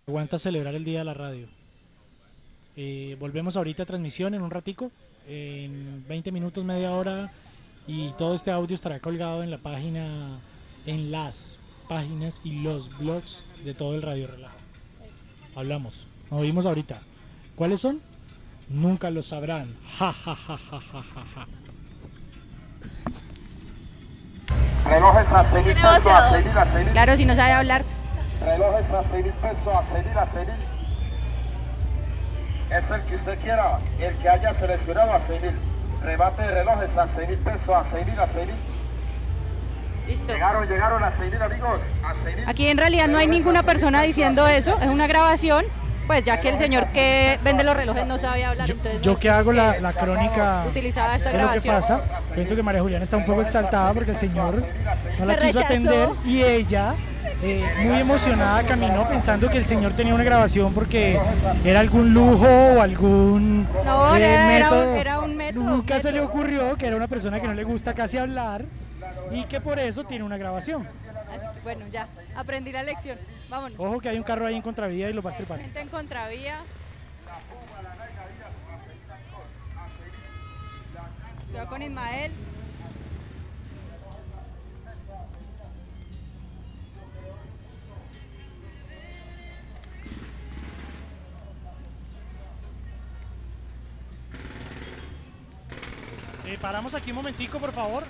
Aguanta celebrar el Día de la Radio. Volvemos ahorita a transmisión en un ratico, en 20 minutos, media hora, y todo este audio estará colgado en la página, en las páginas y los blogs de todo el Radio Relajo. Hablamos, nos oímos ahorita. ¿Cuáles son? Nunca lo sabrán. Ja, ja, ja, ja, ja, ja, ja. Relojes a seguir, peso a seguir, a seguir. Claro, si no sabe hablar. Relojes a seguir, peso a seguir, a seguir. Es el que usted quiera, el que haya seleccionado a seguir. Rebate de relojes a seguir, peso a seguir, a seguir. Listo. Llegaron a seguir, amigos. A seguir. Aquí en realidad no hay ninguna persona diciendo eso, es una grabación, pues ya que el señor que vende los relojes no sabía hablar. Entonces Yo no que hago la crónica utilizaba esta de lo que grabación. pasa, cuento que María Juliana está un poco exaltada porque el señor no la Me quiso rechazó. atender y ella, muy emocionada, caminó pensando que el señor tenía una grabación porque era algún lujo o algún No, método. era un método. Nunca se le ocurrió que era una persona que no le gusta casi hablar y que por eso tiene una grabación. Bueno, ya, aprendí la lección. Vámonos. Ojo que hay un carro ahí en contravía y lo va a estripar. Gente en contravía. Cuidado con Ismael. Paramos aquí un momentico, por favor.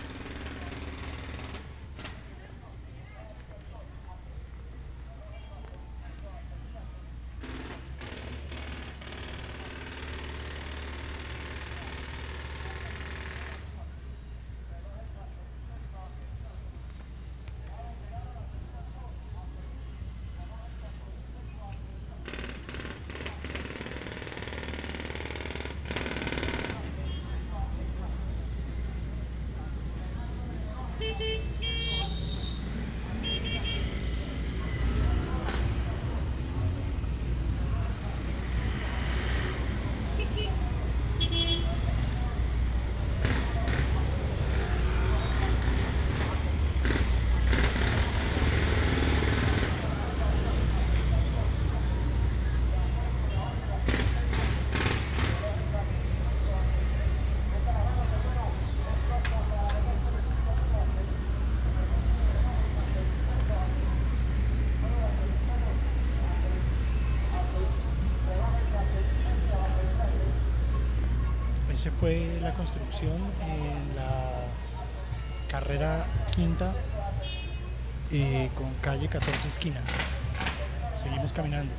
Ese fue la construcción en la carrera quinta con calle 14 esquina. Seguimos caminando.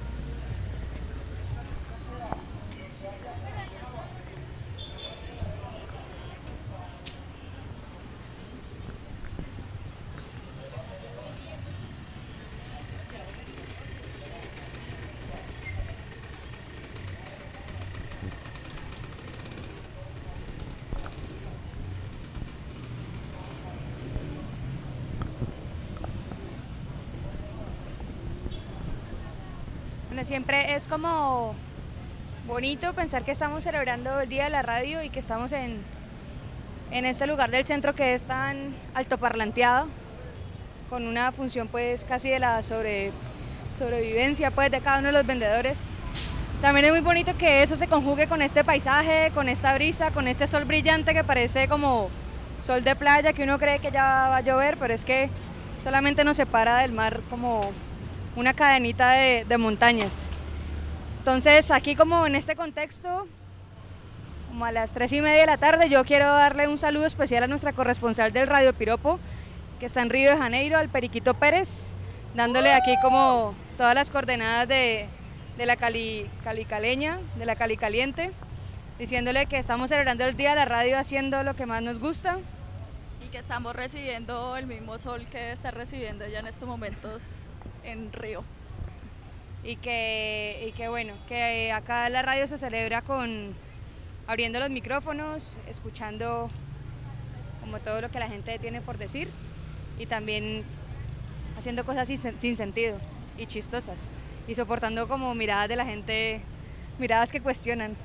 Bueno, siempre es como bonito pensar que estamos celebrando el Día de la Radio y que estamos en este lugar del centro que es tan altoparlanteado, con una función pues casi de la sobrevivencia pues de cada uno de los vendedores. También es muy bonito que eso se conjugue con este paisaje, con esta brisa, con este sol brillante que parece como sol de playa, que uno cree que ya va a llover, pero es que solamente nos separa del mar como una cadenita de montañas. Entonces aquí como en este contexto, como a las 3:30 de la tarde, yo quiero darle un saludo especial a nuestra corresponsal del Radio Piropo, que está en Río de Janeiro, al Periquito Pérez, dándole aquí como todas las coordenadas de la Caleña, de la Cali Caliente, diciéndole que estamos celebrando el Día de la Radio haciendo lo que más nos gusta. Y que estamos recibiendo el mismo sol que está recibiendo ya en estos momentos en Río. Y que bueno, que acá la radio se celebra abriendo los micrófonos, escuchando como todo lo que la gente tiene por decir y también haciendo cosas sin sentido y chistosas y soportando como miradas de la gente, miradas que cuestionan.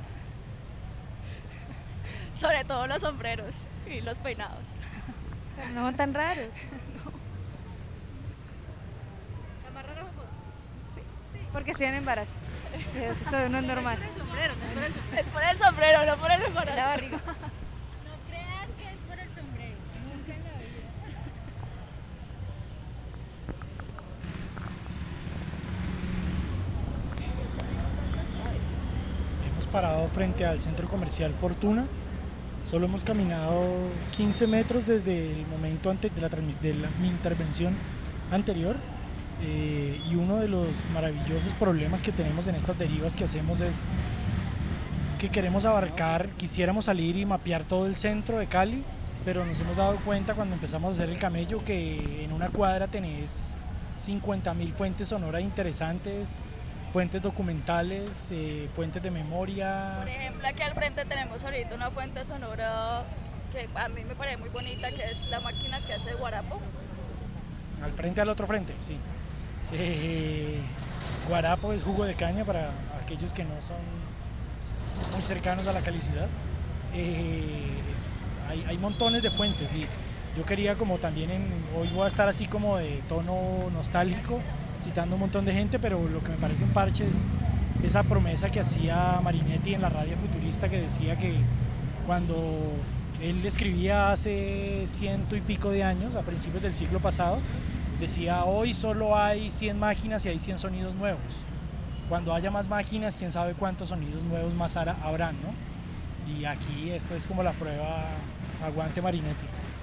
Sobre todo los sombreros y los peinados. Pero no son tan raros. ¿La más rara fue vos? Sí. Porque estoy en embarazo. Eso no es normal. Es por el sombrero, no por el embarazo. La barriga. No creas que es por el sombrero, nunca en la vida. Hemos parado frente al centro comercial Fortuna. Solo hemos caminado 15 metros desde el momento antes de mi intervención anterior. Y uno de los maravillosos problemas que tenemos en estas derivas que hacemos es que queremos abarcar, quisiéramos salir y mapear todo el centro de Cali, pero nos hemos dado cuenta cuando empezamos a hacer el camello que en una cuadra tenés 50.000 fuentes sonoras interesantes, fuentes documentales, fuentes de memoria. Por ejemplo, aquí al frente tenemos ahorita una fuente sonora que a mí me parece muy bonita, que es la máquina que hace guarapo. Al frente, al otro frente, sí. Guarapo es jugo de caña para aquellos que no son muy cercanos a la Cali ciudad. Hay montones de fuentes y yo quería como también hoy voy a estar así como de tono nostálgico, citando un montón de gente, pero lo que me parece un parche es esa promesa que hacía Marinetti en la radio futurista, que decía que cuando él escribía hace 100 y pico de años, a principios del siglo pasado, decía hoy solo hay 100 máquinas y hay 100 sonidos nuevos. Cuando haya más máquinas, quién sabe cuántos sonidos nuevos más habrán, ¿no? Y aquí esto es como la prueba, aguante Marinetti.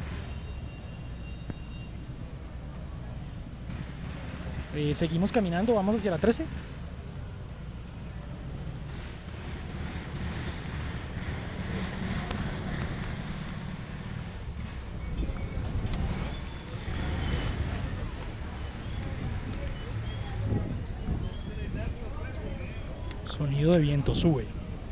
Seguimos caminando, vamos hacia la 13. Sonido de viento, sube.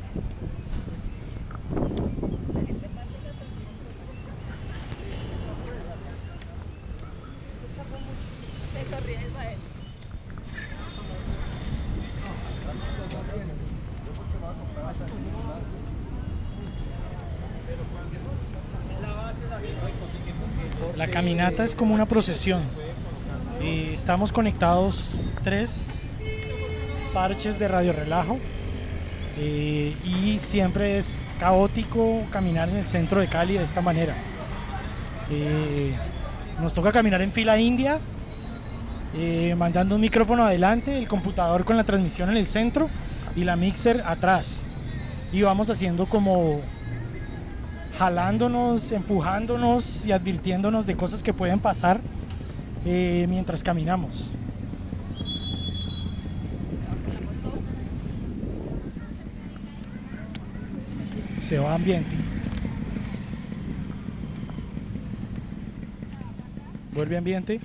Te sonríe Ismael. La caminata es como una procesión. Estamos conectados 3 parches de Radio Relajo y siempre es caótico caminar en el centro de Cali de esta manera. Nos toca caminar en fila india, mandando un micrófono adelante, el computador con la transmisión en el centro y la mixer atrás. Y vamos haciendo como jalándonos, empujándonos y advirtiéndonos de cosas que pueden pasar mientras caminamos. Se va ambiente. Vuelve ambiente.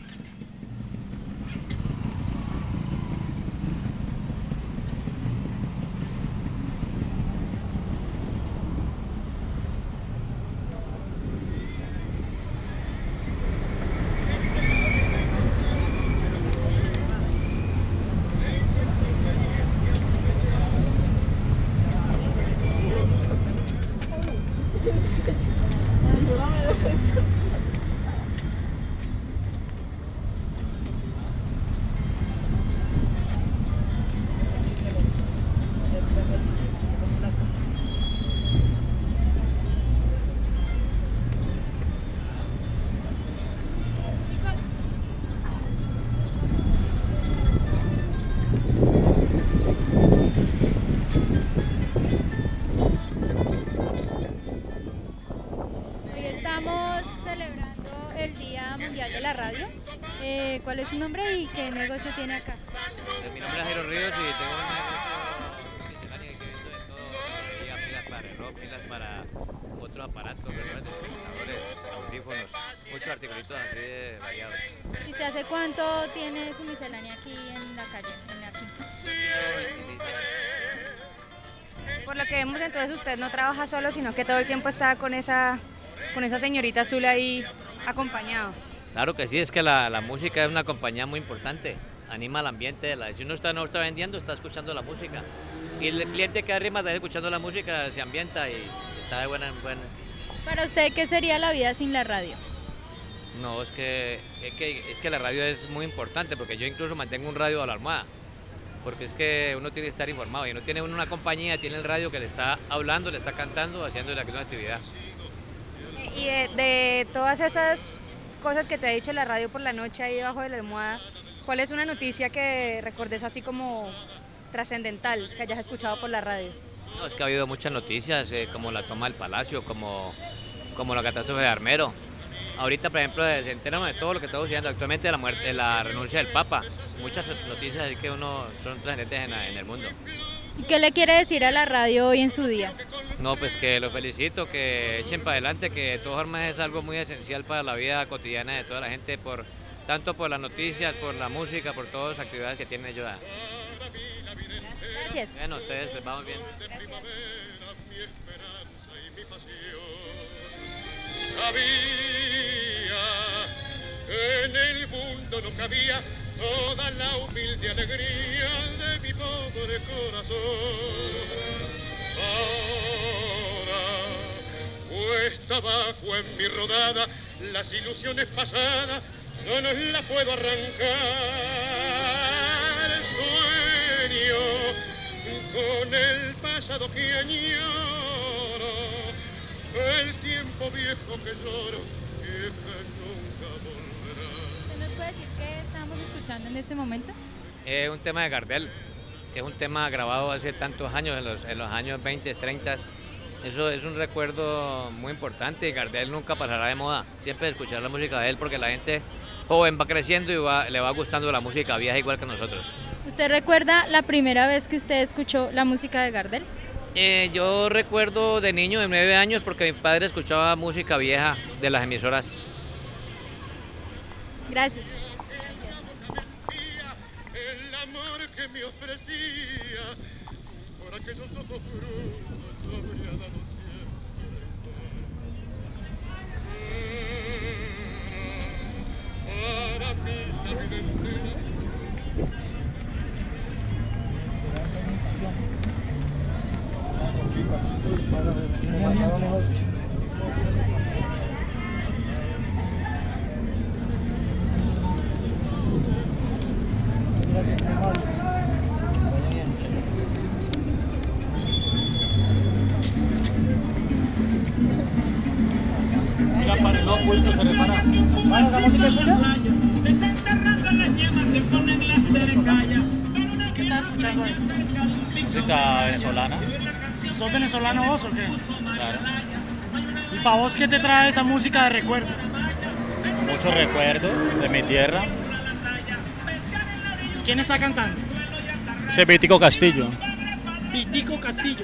¿Cuál es su nombre y qué negocio tiene acá? Mi nombre es Jairo Ríos y tengo un negocio misceláneo que vendo de todo. Pilas para reloj, pilas para otros aparatos, reloj de espectadores, audífonos, muchos articulitos así de variados. ¿Y usted hace cuánto tiene su miscelánea aquí en la calle, en la 15? Yo 26 años. Por lo que vemos entonces usted no trabaja solo, sino que todo el tiempo está con esa señorita azul ahí acompañado. Claro que sí, es que la música es una compañía muy importante, anima al ambiente, si uno no está vendiendo, está escuchando la música. Y el cliente que arriba está escuchando la música, se ambienta y está de buena. Para usted, ¿qué sería la vida sin la radio? No, es que la radio es muy importante, porque yo incluso mantengo un radio a la almohada. porque es que uno tiene que estar informado y no tiene uno una compañía, tiene el radio que le está hablando, le está cantando, haciendo la actividad. Y de todas esas cosas que te ha dicho la radio por la noche ahí debajo de la almohada, ¿cuál es una noticia que recordes así como trascendental que hayas escuchado por la radio? No, es que ha habido muchas noticias, como la toma del Palacio, como la catástrofe de Armero. Ahorita, por ejemplo, se enteran de todo lo que está sucediendo actualmente, de la muerte, de la renuncia del Papa. Muchas noticias así que uno son trascendentes en el mundo. ¿Y qué le quiere decir a la radio hoy en su día? No, pues que los felicito, que echen para adelante, que de todas formas es algo muy esencial para la vida cotidiana de toda la gente, tanto por las noticias, por la música, por todas las actividades que tienen ellos. Gracias. Bueno, ustedes les vamos bien. En el mundo no cabía toda la humilde alegría de mi pobre corazón. Ahora, cuesta abajo en mi rodada, las ilusiones pasadas no nos las puedo arrancar. Sueño con el pasado que añoro, el tiempo viejo que lloro y que nunca volverá. ¿Usted nos puede decir qué estamos escuchando en este momento? Un tema de Gardel, que es un tema grabado hace tantos años, en los años 20, 30. Eso es un recuerdo muy importante y Gardel nunca pasará de moda. Siempre escuchar la música de él porque la gente joven va creciendo y le va gustando la música vieja igual que nosotros. ¿Usted recuerda la primera vez que usted escuchó la música de Gardel? Yo recuerdo de niño, de 9 años, porque mi padre escuchaba música vieja de las emisoras. Gracias. El amor que me ofrecía, por aquellos ojos brutos habría dado siempre. Para mí la vida entera. Gracias, muy amable. Mira, para no pulso se repara. Bueno, ¿la música es suya? ¿Qué estás escuchando ahí? Música venezolana. ¿Sos venezolano vos o qué? Claro. ¿Y para vos qué te trae esa música de recuerdo? Muchos recuerdos de mi tierra. ¿Quién está cantando? Ese es Vitico Castillo. Vitico Castillo.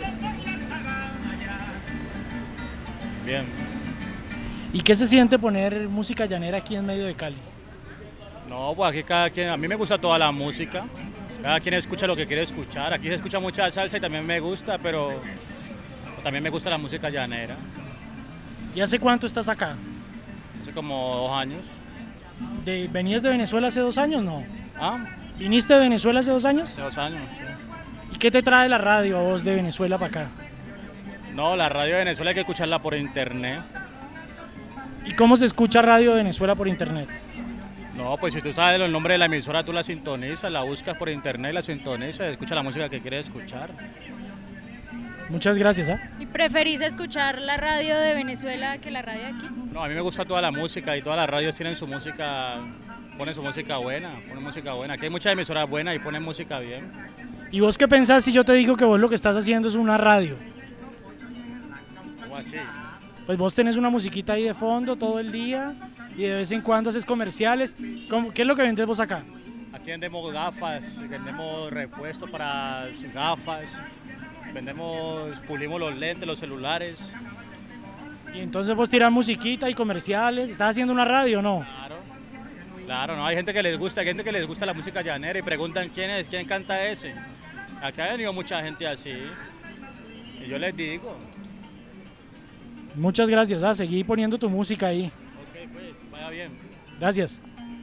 Bien. ¿Y qué se siente poner música llanera aquí en medio de Cali? No, pues aquí cada quien, a mí me gusta toda la música. Cada quien escucha lo que quiere escuchar. Aquí se escucha mucha salsa y también me gusta, pero también me gusta la música llanera. ¿Y hace cuánto estás acá? Hace como 2 años. ¿Venías de Venezuela hace 2 años? No. ¿Ah? ¿Viniste de Venezuela hace 2 años? Hace 2 años, sí. ¿Y qué te trae la radio a vos de Venezuela para acá? No, la radio de Venezuela hay que escucharla por internet. ¿Y cómo se escucha radio de Venezuela por internet? No, pues si tú sabes el nombre de la emisora, tú la sintonizas, la buscas por internet, la sintonizas, escucha la música que quieres escuchar. Muchas gracias. ¿Y preferís escuchar la radio de Venezuela que la radio de aquí? No, a mí me gusta toda la música y todas las radios tienen su música, ponen su música buena, ponen música buena. Aquí hay muchas emisoras buenas y ponen música bien. ¿Y vos qué pensás si yo te digo que vos lo que estás haciendo es una radio? ¿Cómo así? Pues vos tenés una musiquita ahí de fondo todo el día y de vez en cuando haces comerciales. ¿Qué es lo que vendes vos acá? Aquí vendemos gafas, vendemos repuestos para gafas, pulimos los lentes, los celulares. Y entonces vos tirás musiquita y comerciales. ¿Estás haciendo una radio o no? Claro, no, hay gente que les gusta, la música llanera y preguntan quién canta ese. Acá ha venido mucha gente así y yo les digo. Muchas gracias, seguí poniendo tu música ahí. Ok, pues, vaya bien. Gracias.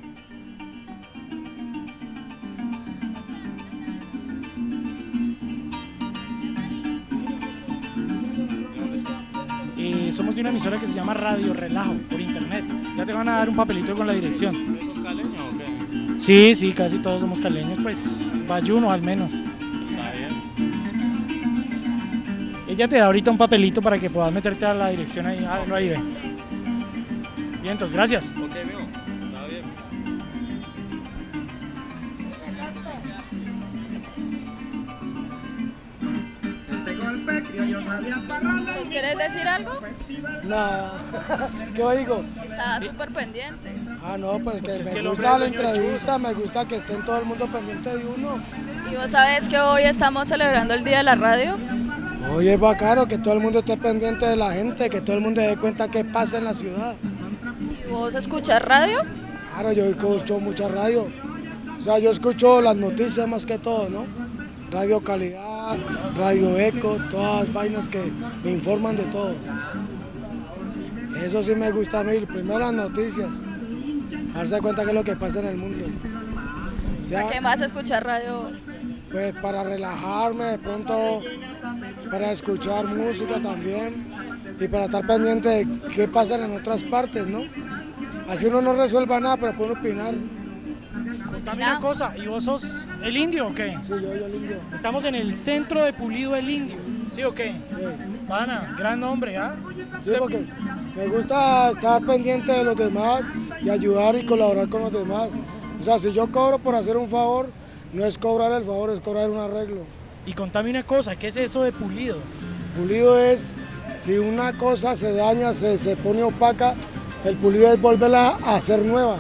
Somos de una emisora que se llama Radio Relajo, por internet. Ya te van a dar un papelito con la dirección. ¿Eres caleño o qué? Sí, sí, casi todos somos caleños, pues Bayuno al menos. Está bien. Ella te da ahorita un papelito para que puedas meterte a la dirección ahí. Ah, no, ahí ve. Bien, entonces, gracias. Ok, mijo. Está bien. ¿Nos quieres decir algo? Nada. ¿Qué digo? Está súper pendiente. Ah, no, pues que Es que me el gusta hombre la es dueño de entrevista, me gusta que estén todo el mundo pendiente de uno. ¿Y vos sabés que hoy estamos celebrando el Día de la Radio? Oye, es bacano que todo el mundo esté pendiente de la gente, que todo el mundo se dé cuenta qué pasa en la ciudad. ¿Y vos escuchas radio? Claro, yo escucho mucha radio. O sea, yo escucho las noticias más que todo, ¿no? Radio Calidad, Radio Eco, todas las vainas que me informan de todo. Eso sí me gusta a mí, primero las noticias, darse cuenta qué es lo que pasa en el mundo. O sea, ¿Para qué más escuchar radio? pues para relajarme, de pronto para escuchar música también y para estar pendiente de qué pasa en otras partes, ¿no? Así uno no resuelva nada, pero puede opinar. Contame una cosa, ¿y vos sos el indio o qué? Sí, yo el indio. Estamos en el centro de Pulido el Indio, ¿sí o qué? Sí. Pana, gran nombre, ¿ah? Sí, porque me gusta estar pendiente de los demás y ayudar y colaborar con los demás. O sea, si yo cobro por hacer un favor, no es cobrar el favor, es cobrar un arreglo. Y contame una cosa, ¿qué es eso de pulido? Pulido es, si una cosa se daña, se pone opaca, el pulido es volverla a hacer nueva.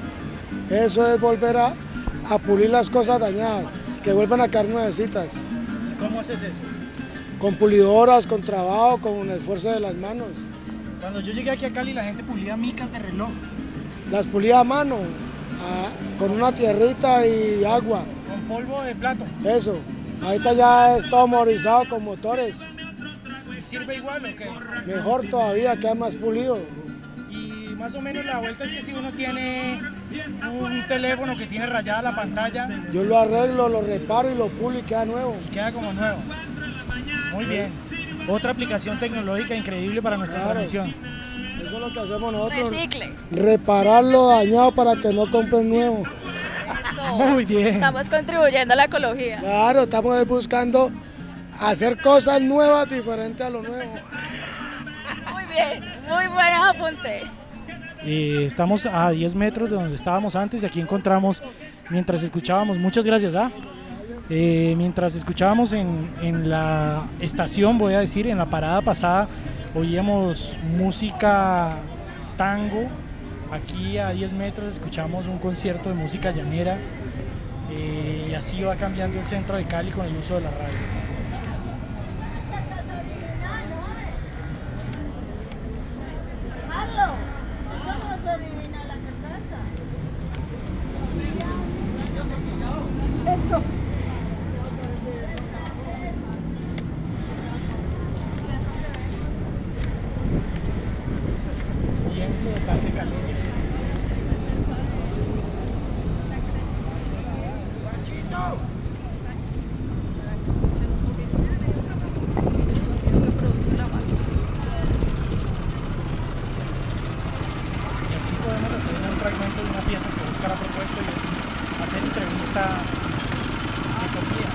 Eso es volver a pulir las cosas dañadas, que vuelvan a quedar nuevecitas. ¿Cómo haces eso? Con pulidoras, con trabajo, con el esfuerzo de las manos. Cuando yo llegué aquí a Cali, la gente pulía micas de reloj. Las pulía a mano, con una tierrita y agua. Con polvo de plato. Eso. Ahorita ya es todo motorizado con motores. ¿Y sirve igual o qué? Mejor todavía, queda más pulido. Y más o menos la vuelta es que si uno tiene un teléfono que tiene rayada la pantalla, Yo lo arreglo, lo reparo y lo pulo y queda nuevo. queda como nuevo. Muy bien. Otra aplicación tecnológica increíble para nuestra Claro. transmisión. Eso es lo que hacemos nosotros. Recicle. Reparar lo dañado para que no compren nuevo. Eso. Muy bien. Estamos contribuyendo a la ecología. Claro, estamos buscando hacer cosas nuevas diferentes a lo nuevo. Muy bien, muy buenos apuntes. Estamos a 10 metros de donde estábamos antes y aquí encontramos, mientras escuchábamos, muchas gracias, mientras escuchábamos en la estación, voy a decir, en la parada pasada, oíamos música tango. Aquí a 10 metros escuchamos un concierto de música llanera y así va cambiando el centro de Cali con el uso de la radio. Eso. Bien total de Cali. Y aquí podemos hacer un fragmento de una pieza que Oscar ha propuesto y es hacer entrevista de comida.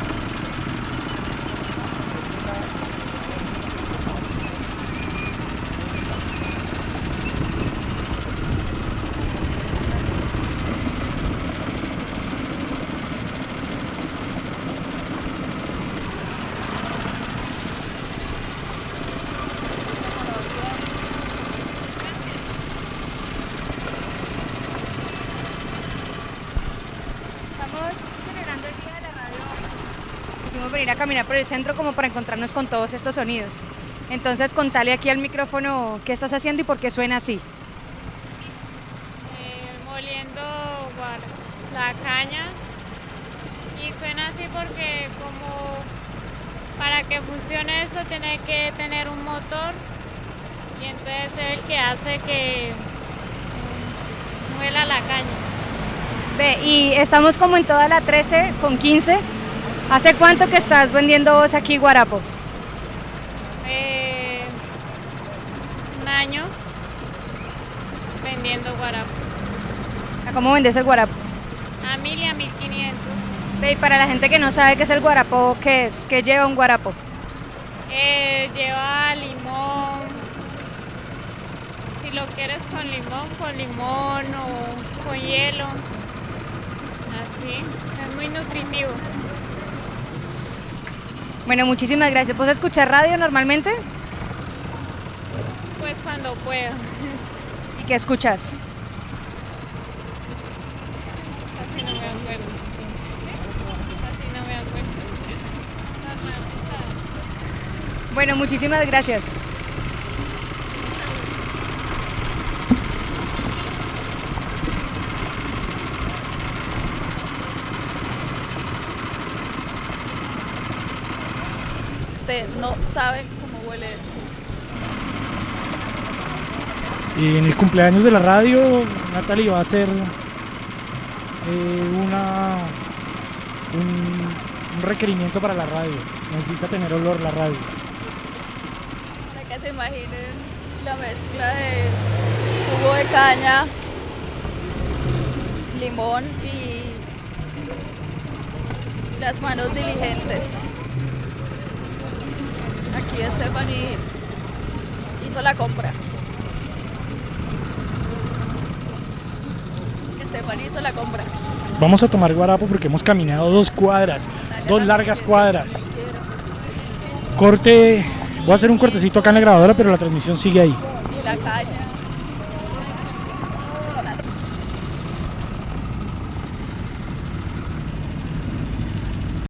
Estamos celebrando el Día de la Radio. Quisimos venir a caminar por el centro como para encontrarnos con todos estos sonidos. Entonces, contale aquí al micrófono qué estás haciendo y por qué suena así. Moliendo la caña y suena así porque como para que funcione esto tiene que tener un motor y entonces es el que hace que muela la caña. Ve, y estamos como en toda la 13 con 15. ¿Hace cuánto que estás vendiendo vos aquí guarapo? Un año vendiendo guarapo. ¿A cómo vendes el guarapo? A familia 1500. Ve, y para la gente que no sabe qué es el guarapo, ¿qué es? ¿Qué lleva un guarapo? Lleva limón. Si lo quieres con limón o con hielo. Así, es muy nutritivo. Bueno, muchísimas gracias. ¿Vos escuchás radio normalmente? Pues cuando puedo. ¿Y qué escuchas? Casi no me acuerdo. Bueno, muchísimas gracias. Usted no sabe cómo huele esto. Y en el cumpleaños de la radio, Natalie va a hacer un requerimiento para la radio. Necesita tener olor la radio. Para que se imaginen la mezcla de jugo de caña, limón y las manos diligentes. Aquí Stephanie hizo la compra. Stephanie hizo la compra. Vamos a tomar guarapo porque hemos caminado 2 cuadras, 2 largas cuadras. Corte, voy a hacer un cortecito acá en la grabadora, pero la transmisión sigue ahí. Y la caña.